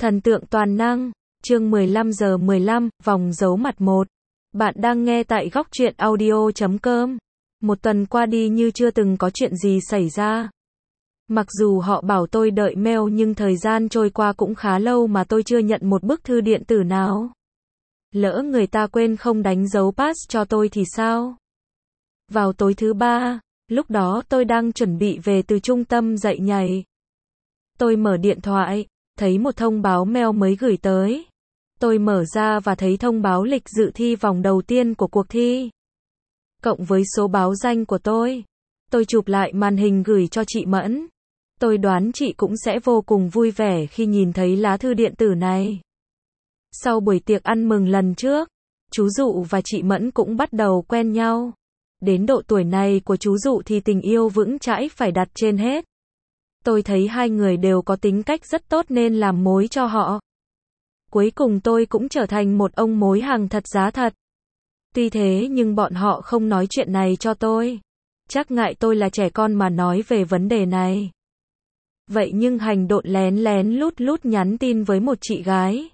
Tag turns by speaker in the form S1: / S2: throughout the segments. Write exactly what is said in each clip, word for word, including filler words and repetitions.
S1: Thần tượng toàn năng, chương mười lăm giờ mười lăm, vòng giấu mặt một. Bạn đang nghe tại góc truyện audio chấm com. Một tuần qua đi như chưa từng có chuyện gì xảy ra. Mặc dù họ bảo tôi đợi mail nhưng thời gian trôi qua cũng khá lâu mà tôi chưa nhận một bức thư điện tử nào. Lỡ người ta quên không đánh dấu pass cho tôi thì sao? Vào tối thứ ba, lúc đó tôi đang chuẩn bị về từ trung tâm dạy nhảy. Tôi mở điện thoại, thấy một thông báo mail mới gửi tới. Tôi mở ra và thấy thông báo lịch dự thi vòng đầu tiên của cuộc thi. Cộng với số báo danh của tôi. Tôi chụp lại màn hình gửi cho chị Mẫn. Tôi đoán chị cũng sẽ vô cùng vui vẻ khi nhìn thấy lá thư điện tử này. Sau buổi tiệc ăn mừng lần trước, chú Dụ và chị Mẫn cũng bắt đầu quen nhau. Đến độ tuổi này của chú Dụ thì tình yêu vững chãi phải đặt trên hết. Tôi thấy hai người đều có tính cách rất tốt nên làm mối cho họ. Cuối cùng tôi cũng trở thành một ông mối hàng thật giá thật. Tuy thế nhưng bọn họ không nói chuyện này cho tôi. Chắc ngại tôi là trẻ con mà nói về vấn đề này. Vậy nhưng hành động lén lén lút lút nhắn tin với một chị gái.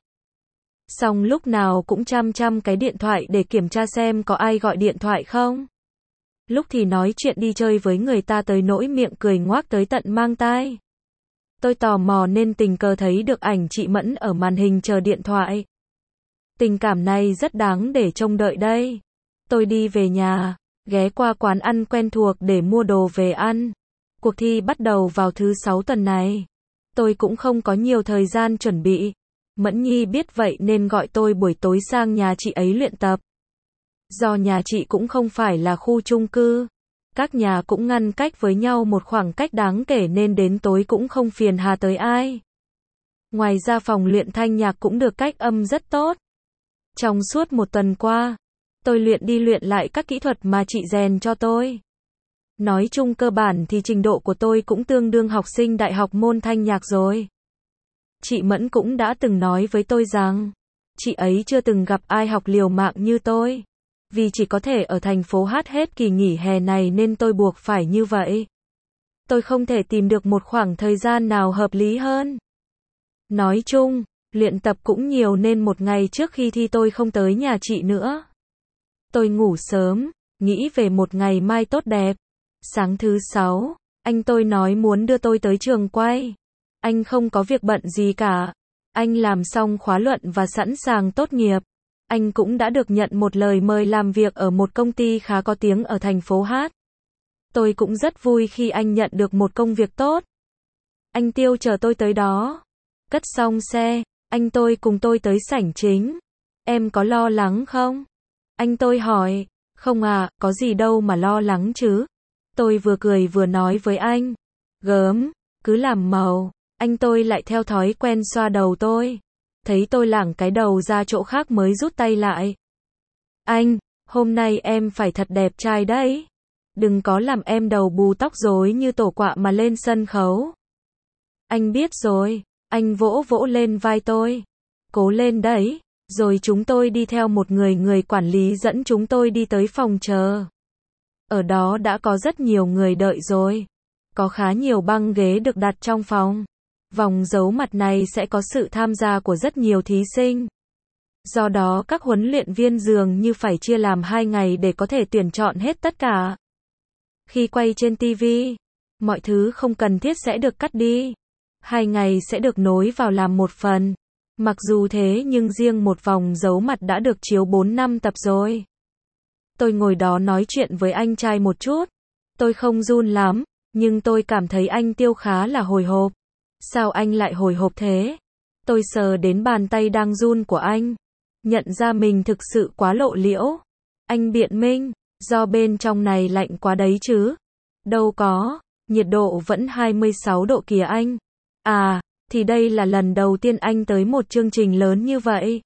S1: Xong lúc nào cũng chăm chăm cái điện thoại để kiểm tra xem có ai gọi điện thoại không. Lúc thì nói chuyện đi chơi với người ta tới nỗi miệng cười ngoác tới tận mang tai. Tôi tò mò nên tình cờ thấy được ảnh chị Mẫn ở màn hình chờ điện thoại. Tình cảm này rất đáng để trông đợi đây. Tôi đi về nhà, ghé qua quán ăn quen thuộc để mua đồ về ăn. Cuộc thi bắt đầu vào thứ sáu tuần này. Tôi cũng không có nhiều thời gian chuẩn bị. Mẫn Nhi biết vậy nên gọi tôi buổi tối sang nhà chị ấy luyện tập. Do nhà chị cũng không phải là khu chung cư. Các nhà cũng ngăn cách với nhau một khoảng cách đáng kể nên đến tối cũng không phiền hà tới ai. Ngoài ra phòng luyện thanh nhạc cũng được cách âm rất tốt. Trong suốt một tuần qua, tôi luyện đi luyện lại các kỹ thuật mà chị rèn cho tôi. Nói chung cơ bản thì trình độ của tôi cũng tương đương học sinh đại học môn thanh nhạc rồi. Chị Mẫn cũng đã từng nói với tôi rằng, chị ấy chưa từng gặp ai học liều mạng như tôi. Vì chỉ có thể ở thành phố hát hết kỳ nghỉ hè này nên tôi buộc phải như vậy. Tôi không thể tìm được một khoảng thời gian nào hợp lý hơn. Nói chung, luyện tập cũng nhiều nên một ngày trước khi thi tôi không tới nhà chị nữa. Tôi ngủ sớm, nghĩ về một ngày mai tốt đẹp. Sáng thứ sáu, anh tôi nói muốn đưa tôi tới trường quay. Anh không có việc bận gì cả. Anh làm xong khóa luận và sẵn sàng tốt nghiệp. Anh cũng đã được nhận một lời mời làm việc ở một công ty khá có tiếng ở thành phố Hát. Tôi cũng rất vui khi anh nhận được một công việc tốt. Anh Tiêu chờ tôi tới đó. Cất xong xe, anh tôi cùng tôi tới sảnh chính. Em có lo lắng không? Anh tôi hỏi. Không à, có gì đâu mà lo lắng chứ. Tôi vừa cười vừa nói với anh. Gớm, cứ làm màu. Anh tôi lại theo thói quen xoa đầu tôi. Thấy tôi lảng cái đầu ra chỗ khác mới rút tay lại. Anh, hôm nay em phải thật đẹp trai đấy. Đừng có làm em đầu bù tóc rối như tổ quạ mà lên sân khấu. Anh biết rồi, anh vỗ vỗ lên vai tôi. Cố lên đấy. Rồi chúng tôi đi theo một người người quản lý dẫn chúng tôi đi tới phòng chờ. Ở đó đã có rất nhiều người đợi rồi. Có khá nhiều băng ghế được đặt trong phòng. Vòng giấu mặt này sẽ có sự tham gia của rất nhiều thí sinh. Do đó các huấn luyện viên dường như phải chia làm hai ngày để có thể tuyển chọn hết tất cả. Khi quay trên ti vi, mọi thứ không cần thiết sẽ được cắt đi. Hai ngày sẽ được nối vào làm một phần. Mặc dù thế nhưng riêng một vòng giấu mặt đã được chiếu bốn năm tập rồi. Tôi ngồi đó nói chuyện với anh trai một chút. Tôi không run lắm, nhưng tôi cảm thấy anh Tiêu khá là hồi hộp. Sao anh lại hồi hộp thế? Tôi sờ đến bàn tay đang run của anh. Nhận ra mình thực sự quá lộ liễu. Anh biện minh, do bên trong này lạnh quá đấy chứ. Đâu có, nhiệt độ vẫn hai mươi sáu độ kìa anh. À, thì đây là lần đầu tiên anh tới một chương trình lớn như vậy.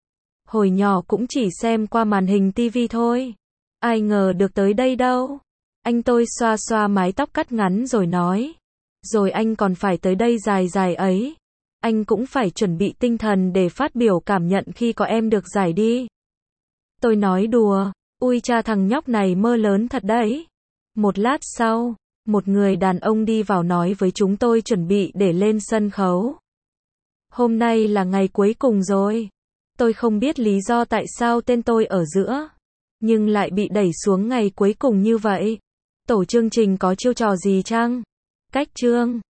S1: Hồi nhỏ cũng chỉ xem qua màn hình ti vi thôi. Ai ngờ được tới đây đâu. Anh tôi xoa xoa mái tóc cắt ngắn rồi nói. Rồi anh còn phải tới đây dài dài ấy. Anh cũng phải chuẩn bị tinh thần để phát biểu cảm nhận khi có em được giải đi. Tôi nói đùa, ui cha thằng nhóc này mơ lớn thật đấy. Một lát sau, một người đàn ông đi vào nói với chúng tôi chuẩn bị để lên sân khấu. Hôm nay là ngày cuối cùng rồi. Tôi không biết lý do tại sao tên tôi ở giữa, nhưng lại bị đẩy xuống ngày cuối cùng như vậy. Tổ chương trình có chiêu trò gì chăng? Cách chương